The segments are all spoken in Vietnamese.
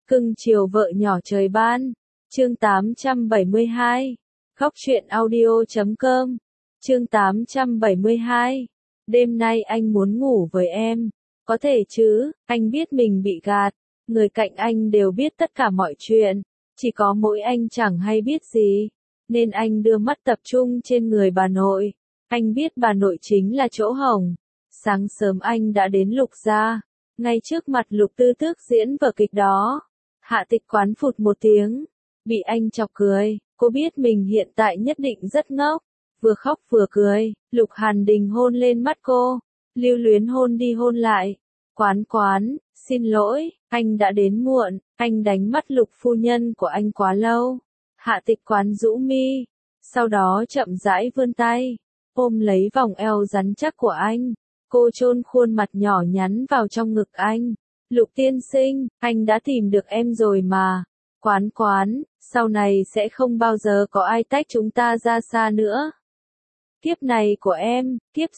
Cưng chiều vợ nhỏ trời ban. Chương 872. Khóc chuyện audio.com. Chương 872. Đêm nay anh muốn ngủ với em. Có thể chứ, anh biết mình bị gạt. Người cạnh anh đều biết tất cả mọi chuyện. Chỉ có mỗi anh chẳng hay biết gì. Nên anh đưa mắt tập trung trên người bà nội. Anh biết bà nội chính là chỗ hổng. Sáng sớm anh đã đến Lục gia. Ngay trước mặt Lục Tư Tước diễn vở kịch đó. Hạ Tịch Quán phụt một tiếng. Bị anh chọc cười. Cô biết mình hiện tại nhất định rất ngốc. Vừa khóc vừa cười. Lục Hàn Đình hôn lên mắt cô. Lưu luyến hôn đi hôn lại. Quán, xin lỗi, anh đã đến muộn. Anh đánh mất Lục phu nhân của anh quá lâu. Hạ Tịch Quán rũ mi. Sau đó chậm rãi vươn tay. Ôm lấy vòng eo rắn chắc của anh. Cô chôn khuôn mặt nhỏ nhắn vào trong ngực anh. Lục tiên sinh, anh đã tìm được em rồi mà. Quán, sau này sẽ không bao giờ có ai tách chúng ta ra xa nữa. Kiếp này của em, kiếp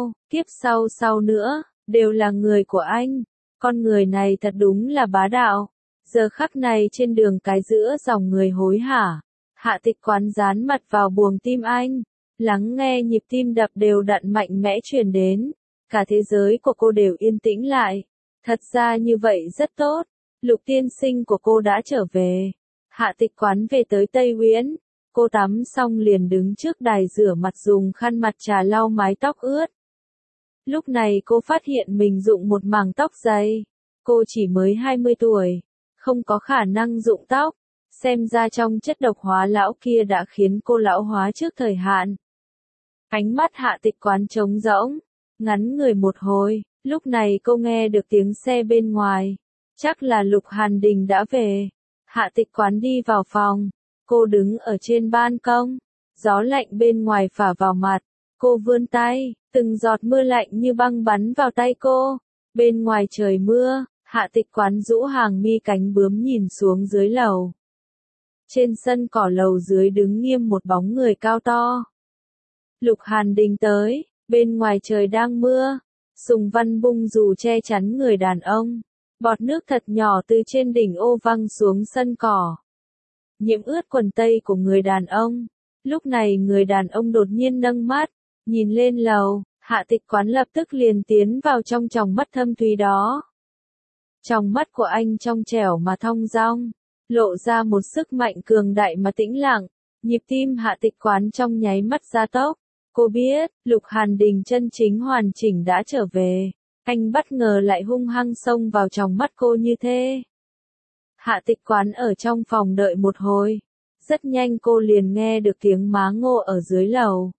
sau nữa, đều là người của anh. Con người này thật đúng là bá đạo. Giờ khắc này trên đường cái giữa dòng người hối hả. Hạ Tịch Quán dán mặt vào buồng tim anh. Lắng nghe nhịp tim đập đều đặn mạnh mẽ truyền đến. Cả thế giới của cô đều yên tĩnh lại. Thật ra như vậy rất tốt. Lục tiên sinh của cô đã trở về. Hạ Tịch Quán về tới Tây Uyển. Cô tắm xong liền đứng trước đài rửa mặt dùng khăn mặt trà lau mái tóc ướt. Lúc này cô phát hiện mình rụng một mảng tóc dày. Cô chỉ mới 20 tuổi. Không có khả năng rụng tóc. Xem ra trong chất độc hóa lão kia đã khiến cô lão hóa trước thời hạn. Ánh mắt Hạ Tịch Quán trống rỗng. Ngắn người một hồi. Lúc này cô nghe được tiếng xe bên ngoài. Chắc là Lục Hàn Đình đã về. Hạ Tịch Quán đi vào phòng. Cô đứng ở trên ban công. Gió lạnh bên ngoài phả vào mặt. Cô vươn tay. Từng giọt mưa lạnh như băng bắn vào tay cô. Bên ngoài trời mưa. Hạ Tịch Quán rũ hàng mi cánh bướm nhìn xuống dưới lầu. Trên sân cỏ lầu dưới đứng nghiêm một bóng người cao to. Lục Hàn Đình tới. Bên ngoài trời đang mưa. Sùng Văn bung dù che chắn người đàn ông. Bọt nước thật nhỏ từ trên đỉnh ô văng xuống sân cỏ. Nhiễm ướt quần tây của người đàn ông. Lúc này người đàn ông đột nhiên nâng mắt. Nhìn lên lầu. Hạ Tịch Quán lập tức liền tiến vào trong tròng mắt thâm thúy đó. Tròng mắt của anh trong trẻo mà thong dong. Lộ ra một sức mạnh cường đại mà tĩnh lặng. Nhịp tim Hạ Tịch Quán trong nháy mắt gia tốc. Cô biết, Lục Hàn Đình chân chính hoàn chỉnh đã trở về. Anh bất ngờ lại hung hăng xông vào trong mắt cô như thế. Hạ Tịch Quán ở trong phòng đợi một hồi. Rất nhanh cô liền nghe được tiếng má Ngô ở dưới lầu.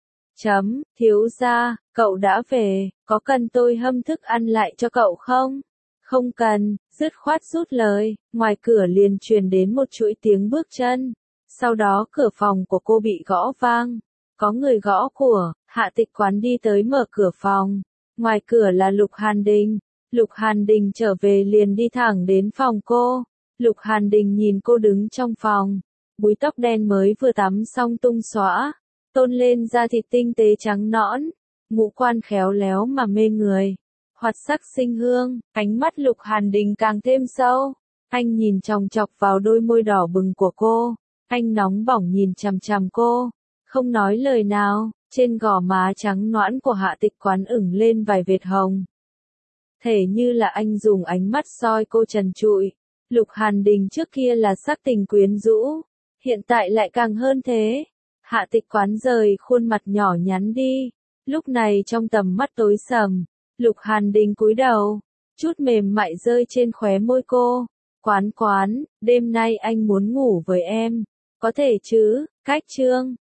Thiếu gia, cậu đã về, có cần tôi hâm thức ăn lại cho cậu không? Không cần, dứt khoát rút lời. Ngoài cửa liền truyền đến một chuỗi tiếng bước chân. Sau đó cửa phòng của cô bị gõ vang. Có người gõ cửa. Hạ Tịch Quán đi tới mở cửa phòng. Ngoài cửa là Lục Hàn Đình. Lục Hàn Đình trở về liền đi thẳng đến phòng cô. Lục Hàn Đình nhìn cô đứng trong phòng. Búi tóc đen mới vừa tắm xong tung xõa. Tôn lên da thịt tinh tế trắng nõn. Ngũ quan khéo léo mà mê người. Hoạt sắc sinh hương. Ánh mắt Lục Hàn Đình càng thêm sâu. Anh nhìn chòng chọc vào đôi môi đỏ bừng của cô. Anh nóng bỏng nhìn chằm chằm cô. Không nói lời nào. Trên gò má trắng nõn của Hạ Tịch Quán ửng lên vài vệt hồng. Thể như là anh dùng ánh mắt soi cô trần trụi. Lục Hàn Đình trước kia là sắc tình quyến rũ. Hiện tại lại càng hơn thế. Hạ Tịch Quán rời khuôn mặt nhỏ nhắn đi. Lúc này trong tầm mắt tối sầm. Lục Hàn Đình cúi đầu. Chút mềm mại rơi trên khóe môi cô. Quán, đêm nay anh muốn ngủ với em. Có thể chứ, cách chương.